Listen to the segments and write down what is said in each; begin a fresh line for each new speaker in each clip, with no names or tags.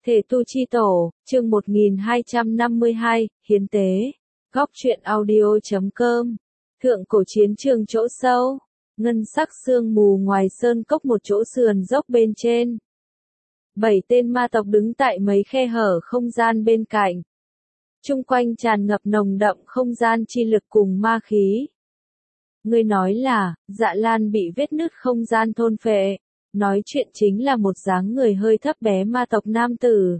Thể tu chi tổ, chương 1252, hiến tế. Góc truyện audio.com. Thượng cổ chiến trường chỗ sâu. Ngân sắc sương mù ngoài sơn cốc một chỗ sườn dốc bên trên. 7 tên ma tộc đứng tại mấy khe hở không gian bên cạnh. Chung quanh tràn ngập nồng đậm không gian chi lực cùng ma khí. Ngươi nói là, Dạ Lan bị vết nứt không gian thôn phệ. Nói chuyện chính là một dáng người hơi thấp bé ma tộc nam tử.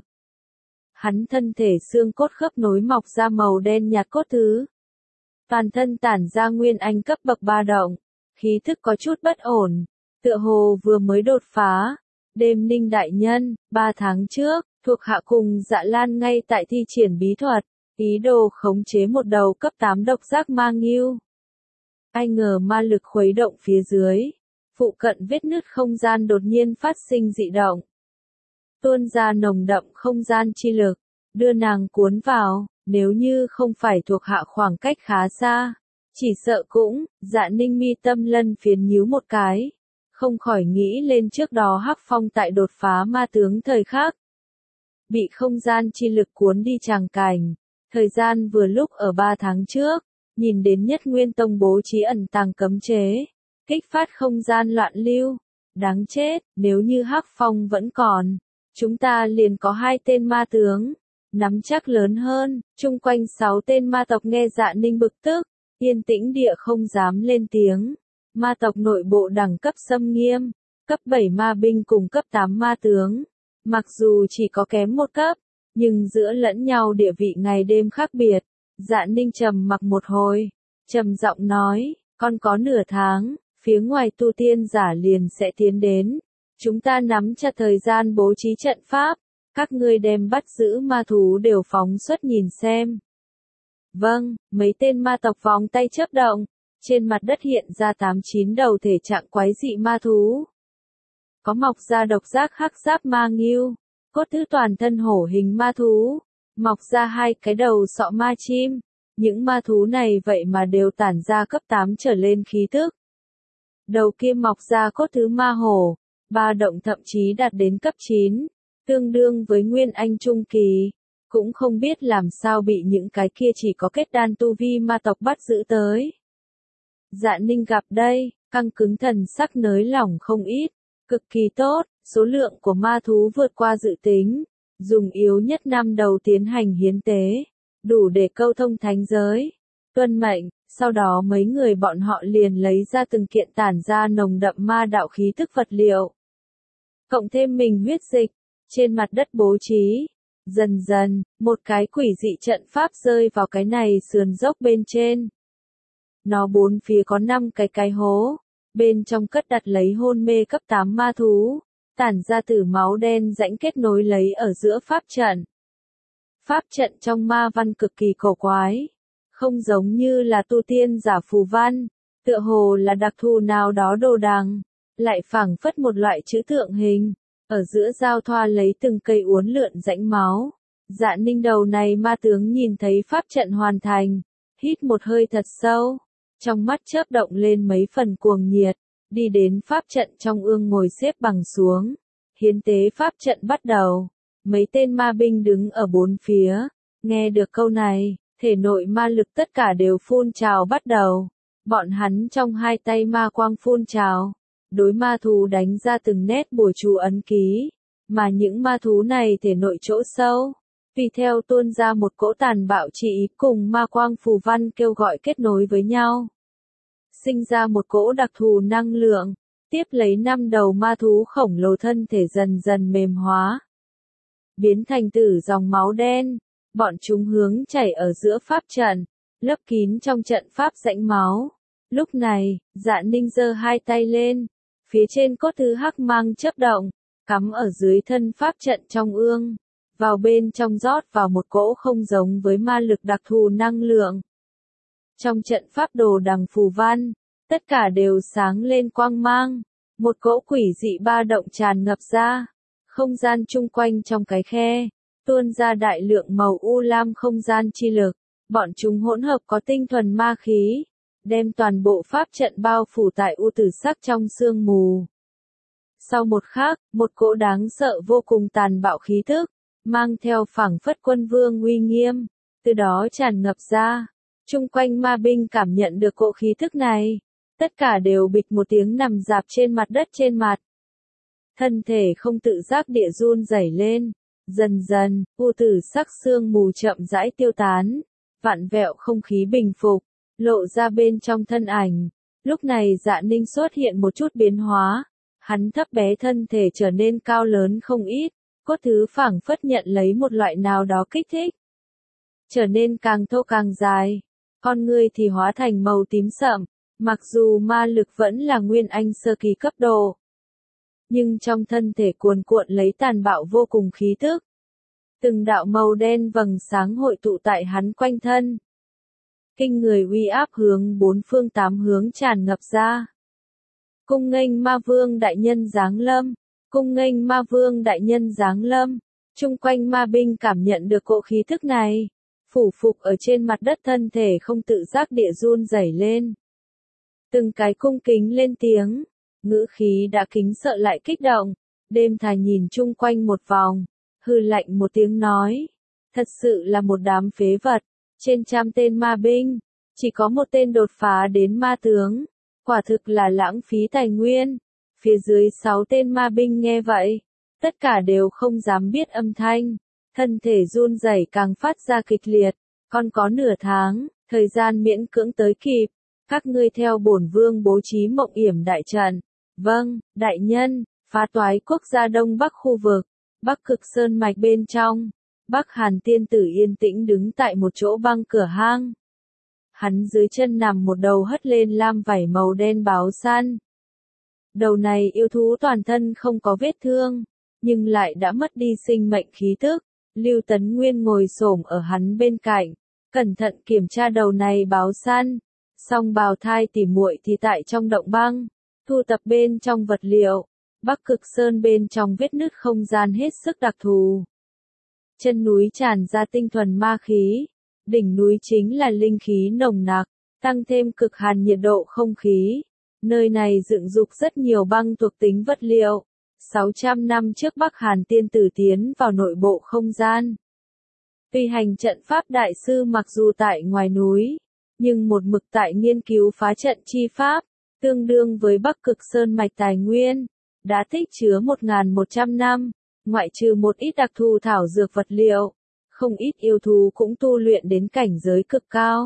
Hắn thân thể xương cốt khớp nối mọc ra màu đen nhạt cốt thứ. Toàn thân tản ra nguyên anh cấp bậc 3 động, khí thức có chút bất ổn, tựa hồ vừa mới đột phá. Đêm Ninh đại nhân, 3 tháng trước, thuộc hạ cùng Dạ Lan ngay tại thi triển bí thuật, ý đồ khống chế một đầu cấp 8 độc giác ma ngưu. Ai ngờ ma lực khuấy động phía dưới. Phụ cận vết nứt không gian đột nhiên phát sinh dị động. Tuôn ra nồng đậm không gian chi lực, đưa nàng cuốn vào, nếu như không phải thuộc hạ khoảng cách khá xa. Chỉ sợ cũng, Dạ Ninh mi tâm lân phiến nhíu một cái. Không khỏi nghĩ lên trước đó Hắc Phong tại đột phá ma tướng thời khắc. Bị không gian chi lực cuốn đi tràng cảnh. Thời gian vừa lúc ở 3 tháng trước, nhìn đến Nhất Nguyên Tông bố trí ẩn tàng cấm chế. Kích phát không gian loạn lưu. Đáng chết, nếu như Hắc Phong vẫn còn, chúng ta liền có 2 tên ma tướng. Nắm chắc lớn hơn, chung quanh 6 tên ma tộc nghe Dạ Ninh bực tức, yên tĩnh địa không dám lên tiếng. Ma tộc nội bộ đẳng cấp xâm nghiêm, cấp 7 ma binh cùng cấp 8 ma tướng. Mặc dù chỉ có kém một cấp, nhưng giữa lẫn nhau địa vị ngày đêm khác biệt. Dạ Ninh trầm mặc một hồi, trầm giọng nói, còn có nửa tháng. Phía ngoài tu tiên giả liền sẽ tiến đến. Chúng ta nắm chặt thời gian bố trí trận pháp. Các ngươi đem bắt giữ ma thú đều phóng xuất nhìn xem. Vâng, mấy tên ma tộc vòng tay chớp động. Trên mặt đất hiện ra 8-9 đầu thể trạng quái dị ma thú. Có mọc ra độc giác hắc giáp ma ngưu. Cốt thứ toàn thân hổ hình ma thú. Mọc ra 2 cái đầu sọ ma chim. Những ma thú này vậy mà đều tản ra cấp 8 trở lên khí tức. Đầu kia mọc ra cốt thứ ma hổ, 3 động thậm chí đạt đến cấp 9, tương đương với nguyên anh trung kỳ, cũng không biết làm sao bị những cái kia chỉ có kết đan tu vi ma tộc bắt giữ tới. Dạ Ninh gặp đây, căng cứng thần sắc nới lỏng không ít, cực kỳ tốt, số lượng của ma thú vượt qua dự tính, dùng yếu nhất 5 đầu tiến hành hiến tế, đủ để câu thông thánh giới. Tuân mệnh, sau đó mấy người bọn họ liền lấy ra từng kiện tản ra nồng đậm ma đạo khí tức vật liệu. Cộng thêm mình huyết dịch, trên mặt đất bố trí. Dần dần, một cái quỷ dị trận pháp rơi vào cái này sườn dốc bên trên. Nó 4 phía có 5 cái hố, bên trong cất đặt lấy hôn mê cấp 8 ma thú, tản ra từ máu đen rãnh kết nối lấy ở giữa pháp trận. Pháp trận trong ma văn cực kỳ cổ quái. Không giống như là tu tiên giả phù văn, tựa hồ là đặc thù nào đó đồ đằng, lại phảng phất một loại chữ tượng hình, ở giữa giao thoa lấy từng cây uốn lượn rãnh máu. Dạ Ninh đầu này ma tướng nhìn thấy pháp trận hoàn thành, hít một hơi thật sâu, trong mắt chớp động lên mấy phần cuồng nhiệt, đi đến pháp trận trong ương ngồi xếp bằng xuống. Hiến tế pháp trận bắt đầu, mấy tên ma binh đứng ở 4 phía, nghe được câu này. Thể nội ma lực tất cả đều phun trào bắt đầu. Bọn hắn trong 2 tay ma quang phun trào. Đối ma thú đánh ra từng nét bùa chú ấn ký. Mà những ma thú này thể nội chỗ sâu. Vì theo tuôn ra một cỗ tàn bạo chỉ ý cùng ma quang phù văn kêu gọi kết nối với nhau. Sinh ra một cỗ đặc thù năng lượng. Tiếp lấy 5 đầu ma thú khổng lồ thân thể dần dần mềm hóa. Biến thành tử dòng máu đen. Bọn chúng hướng chảy ở giữa pháp trận, lấp kín trong trận pháp rãnh máu. Lúc này, Dạ Ninh giơ 2 tay lên, phía trên cốt thứ hắc mang chớp động, cắm ở dưới thân pháp trận trong ương, vào bên trong rót vào một cỗ không giống với ma lực đặc thù năng lượng. Trong trận pháp đồ đằng phù văn, tất cả đều sáng lên quang mang, một cỗ quỷ dị ba động tràn ngập ra, không gian chung quanh trong cái khe. Tuôn ra đại lượng màu u lam không gian chi lực, bọn chúng hỗn hợp có tinh thuần ma khí, đem toàn bộ pháp trận bao phủ tại u tử sắc trong sương mù. Sau một khắc, một cỗ đáng sợ vô cùng tàn bạo khí tức, mang theo phảng phất quân vương uy nghiêm, từ đó tràn ngập ra. Chung quanh ma binh cảm nhận được cỗ khí thức này, tất cả đều bịch một tiếng nằm rạp trên mặt đất trên mặt. Thân thể không tự giác địa run rẩy lên, dần dần, u tử sắc sương mù chậm rãi tiêu tán, vặn vẹo không khí bình phục, lộ ra bên trong thân ảnh. Lúc này Dạ Ninh xuất hiện một chút biến hóa, hắn thấp bé thân thể trở nên cao lớn không ít, cốt thứ phảng phất nhận lấy một loại nào đó kích thích. Trở nên càng thô càng dài, con người thì hóa thành màu tím sậm, mặc dù ma lực vẫn là nguyên anh sơ kỳ cấp độ. Nhưng trong thân thể cuồn cuộn lấy tàn bạo vô cùng khí tức. Từng đạo màu đen vầng sáng hội tụ tại hắn quanh thân. Kinh người uy áp hướng bốn phương tám hướng tràn ngập ra. Cung nghênh ma vương đại nhân giáng lâm, cung nghênh ma vương đại nhân giáng lâm. Chung quanh ma binh cảm nhận được cỗ khí thức này, phủ phục ở trên mặt đất thân thể không tự giác địa run rẩy lên. Từng cái cung kính lên tiếng, ngữ khí đã kính sợ lại kích động, đêm thà nhìn chung quanh một vòng, hừ lạnh một tiếng nói, thật sự là một đám phế vật, trên trăm tên ma binh, chỉ có một tên đột phá đến ma tướng, quả thực là lãng phí tài nguyên. Phía dưới 6 tên ma binh nghe vậy, tất cả đều không dám biết âm thanh, thân thể run rẩy càng phát ra kịch liệt, còn có nửa tháng, thời gian miễn cưỡng tới kịp, các ngươi theo bổn vương bố trí mộng yểm đại trận. Vâng, đại nhân, phá toái quốc gia đông bắc khu vực, bắc cực sơn mạch bên trong, Bắc Hàn tiên tử yên tĩnh đứng tại một chỗ băng cửa hang. Hắn dưới chân nằm một đầu hất lên lam vảy màu đen báo săn. Đầu này yêu thú toàn thân không có vết thương, nhưng lại đã mất đi sinh mệnh khí tức. Lưu Tấn Nguyên ngồi xổm ở hắn bên cạnh, cẩn thận kiểm tra đầu này báo săn. Song bào thai tỉ muội thì tại trong động băng, thu tập bên trong vật liệu. Bắc Cực Sơn bên trong vết nứt không gian hết sức đặc thù. Chân núi tràn ra tinh thuần ma khí, đỉnh núi chính là linh khí nồng nặc, tăng thêm cực hàn nhiệt độ không khí. Nơi này dựng dục rất nhiều băng thuộc tính vật liệu. 600 năm trước Bắc Hàn tiên tử tiến vào nội bộ không gian. Tuy hành trận pháp đại sư mặc dù tại ngoài núi, nhưng một mực tại nghiên cứu phá trận chi pháp, tương đương với Bắc Cực Sơn mạch tài nguyên, đã tích chứa 1.100 năm, ngoại trừ một ít đặc thù thảo dược vật liệu, không ít yêu thú cũng tu luyện đến cảnh giới cực cao.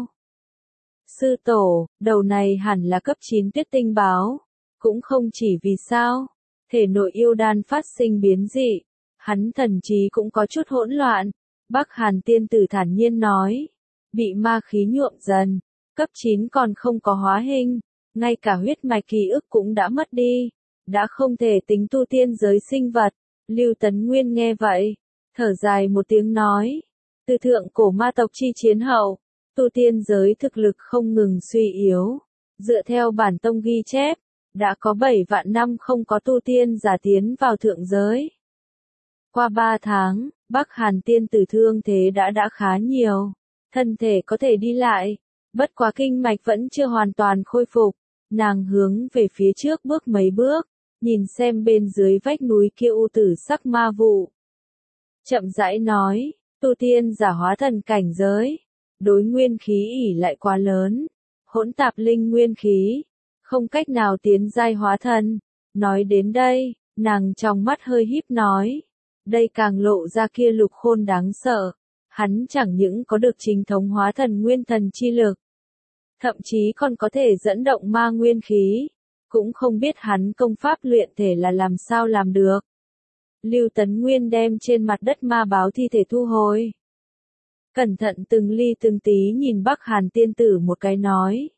Sư tổ, đầu này hẳn là cấp 9 tiết tinh báo, cũng không chỉ vì sao, thể nội yêu đan phát sinh biến dị, hắn thần trí cũng có chút hỗn loạn. Bắc Hàn tiên tử thản nhiên nói, bị ma khí nhuộm dần, cấp 9 còn không có hóa hình, ngay cả huyết mạch ký ức cũng đã mất đi, đã không thể tính tu tiên giới sinh vật. Lưu Tấn Nguyên nghe vậy, thở dài một tiếng nói, từ thượng cổ ma tộc chi chiến hậu, tu tiên giới thực lực không ngừng suy yếu, dựa theo bản tông ghi chép, đã có 7 vạn năm không có tu tiên giả tiến vào thượng giới. Qua 3 tháng, Bắc Hàn tiên tử thương thế đã khá nhiều, thân thể có thể đi lại, bất quá kinh mạch vẫn chưa hoàn toàn khôi phục, nàng hướng về phía trước bước mấy bước, nhìn xem bên dưới vách núi kia u tử sắc ma vụ. Chậm rãi nói, tu tiên giả hóa thần cảnh giới, đối nguyên khí ỷ lại quá lớn, hỗn tạp linh nguyên khí, không cách nào tiến giai hóa thần. Nói đến đây, nàng trong mắt hơi híp nói, đây càng lộ ra kia Lục Khôn đáng sợ, hắn chẳng những có được chính thống hóa thần nguyên thần chi lực, thậm chí còn có thể dẫn động ma nguyên khí, cũng không biết hắn công pháp luyện thể là làm sao làm được. Lưu Tấn Nguyên đem trên mặt đất ma báo thi thể thu hồi. Cẩn thận từng ly từng tí nhìn Bắc Hàn tiên tử một cái nói.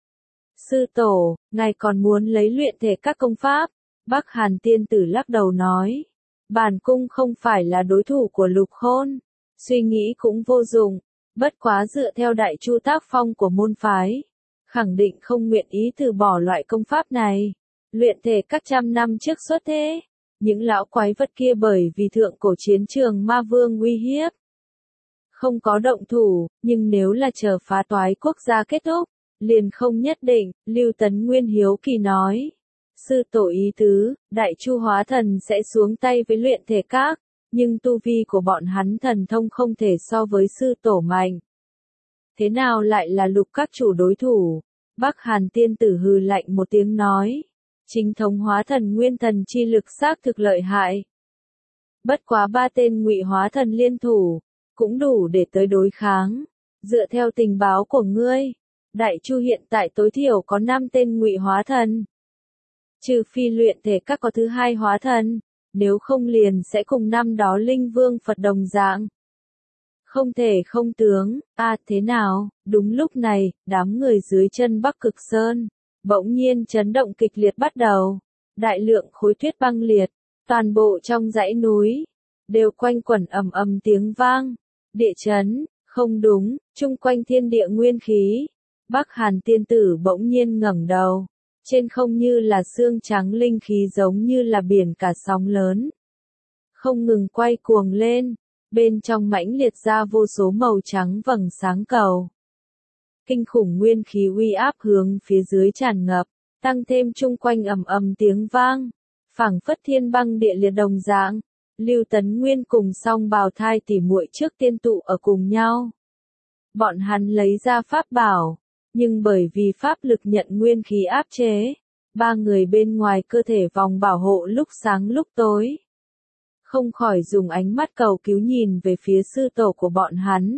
Sư tổ, ngài còn muốn lấy luyện thể các công pháp? Bắc Hàn tiên tử lắc đầu nói. Bản cung không phải là đối thủ của Lục Khôn, suy nghĩ cũng vô dụng, bất quá dựa theo đại chu tác phong của môn phái, khẳng định không nguyện ý từ bỏ loại công pháp này. Luyện thể các trăm năm trước xuất thế, những lão quái vật kia bởi vì thượng cổ chiến trường ma vương uy hiếp, không có động thủ, nhưng nếu là chờ phá toái quốc gia kết thúc, liền không nhất định. Lưu Tấn Nguyên hiếu kỳ nói. Sư tổ ý tứ, đại chu hóa thần sẽ xuống tay với luyện thể các. nhưng tu vi của bọn hắn thần thông không thể so với sư tổ mạnh. Thế nào lại là Lục các chủ đối thủ? Bắc Hàn tiên tử hừ lạnh một tiếng nói. Chính thống hóa thần nguyên thần chi lực xác thực lợi hại. Bất quá 3 tên ngụy hóa thần liên thủ, cũng đủ để tới đối kháng. Dựa theo tình báo của ngươi, Đại Chu hiện tại tối thiểu có 5 tên ngụy hóa thần. Trừ phi luyện thể các có thứ hai hóa thần, nếu không liền sẽ cùng năm đó Linh Vương Phật đồng dạng. Không thể không tướng, thế nào? Đúng lúc này, đám người dưới chân Bắc Cực Sơn, bỗng nhiên chấn động kịch liệt bắt đầu. Đại lượng khối tuyết băng liệt, toàn bộ trong dãy núi, đều quanh quẩn ầm ầm tiếng vang. Địa chấn, không đúng, chung quanh thiên địa nguyên khí. Bắc Hàn tiên tử bỗng nhiên ngẩng đầu. Trên không như là xương trắng linh khí giống như là biển cả sóng lớn. Không ngừng quay cuồng lên, bên trong mãnh liệt ra vô số màu trắng vầng sáng cầu. Kinh khủng nguyên khí uy áp hướng phía dưới tràn ngập, tăng thêm chung quanh ầm ầm tiếng vang, phảng phất thiên băng địa liệt đồng dạng. Lưu Tấn Nguyên cùng song bào thai tỉ muội trước tiên tụ ở cùng nhau. Bọn hắn lấy ra pháp bảo, nhưng bởi vì pháp lực nhận nguyên khí áp chế, 3 người bên ngoài cơ thể vòng bảo hộ lúc sáng lúc tối. Không khỏi dùng ánh mắt cầu cứu nhìn về phía sư tổ của bọn hắn.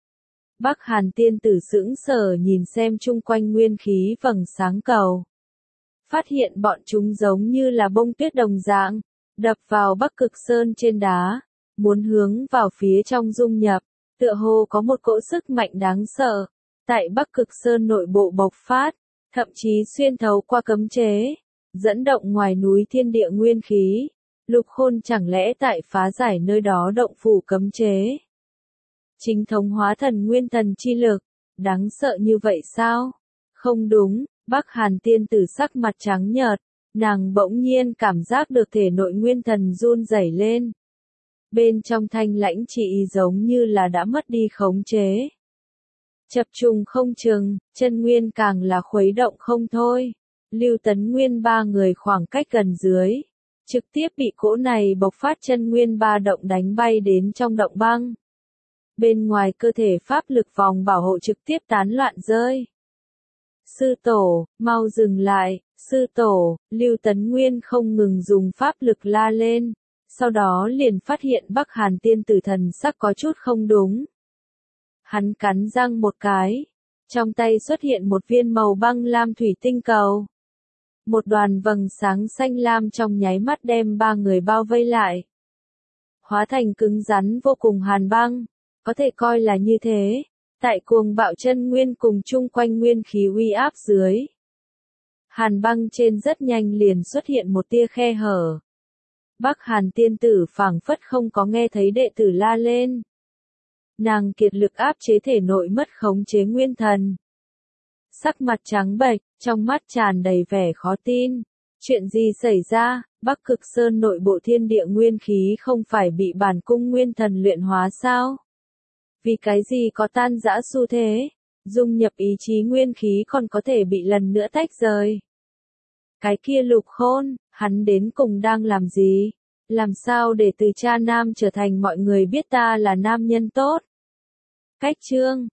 Bắc Hàn tiên tử sững sờ nhìn xem chung quanh nguyên khí vầng sáng cầu. Phát hiện bọn chúng giống như là bông tuyết đồng dạng, đập vào Bắc Cực Sơn trên đá, muốn hướng vào phía trong dung nhập, tựa hồ có một cỗ sức mạnh đáng sợ, tại Bắc Cực Sơn nội bộ bộc phát, thậm chí xuyên thấu qua cấm chế, dẫn động ngoài núi thiên địa nguyên khí. Lục Khôn chẳng lẽ tại phá giải nơi đó động phủ cấm chế? Chính thống hóa thần nguyên thần chi lực, đáng sợ như vậy sao? Không đúng, Bắc Hàn tiên tử sắc mặt trắng nhợt, nàng bỗng nhiên cảm giác được thể nội nguyên thần run rẩy lên. Bên trong thanh lãnh chị giống như là đã mất đi khống chế. Chập trùng không chừng, chân nguyên càng là khuấy động không thôi. Lưu Tấn Nguyên 3 người khoảng cách gần dưới, trực tiếp bị cỗ này bộc phát chân nguyên ba động đánh bay đến trong động băng. Bên ngoài cơ thể pháp lực vòng bảo hộ trực tiếp tán loạn rơi. Sư tổ, mau dừng lại, sư tổ, Lưu Tấn Nguyên không ngừng dùng pháp lực la lên, sau đó liền phát hiện Bắc Hàn tiên tử thần sắc có chút không đúng. Hắn cắn răng một cái, trong tay xuất hiện một viên màu băng lam thủy tinh cầu. Một đoàn vầng sáng xanh lam trong nháy mắt đem 3 người bao vây lại. Hóa thành cứng rắn vô cùng hàn băng, có thể coi là như thế, tại cuồng bạo chân nguyên cùng chung quanh nguyên khí uy áp dưới. Hàn băng trên rất nhanh liền xuất hiện một tia khe hở. Bắc Hàn tiên tử phảng phất không có nghe thấy đệ tử la lên. Nàng kiệt lực áp chế thể nội mất khống chế nguyên thần. Sắc mặt trắng bệch, trong mắt tràn đầy vẻ khó tin. Chuyện gì xảy ra? Bắc Cực Sơn nội bộ thiên địa nguyên khí không phải bị bản cung nguyên thần luyện hóa sao? Vì cái gì có tan rã xu thế? Dung nhập ý chí nguyên khí còn có thể bị lần nữa tách rời. Cái kia Lục Khôn, hắn đến cùng đang làm gì? Làm sao để từ cha nam trở thành mọi người biết ta là nam nhân tốt? Cách chương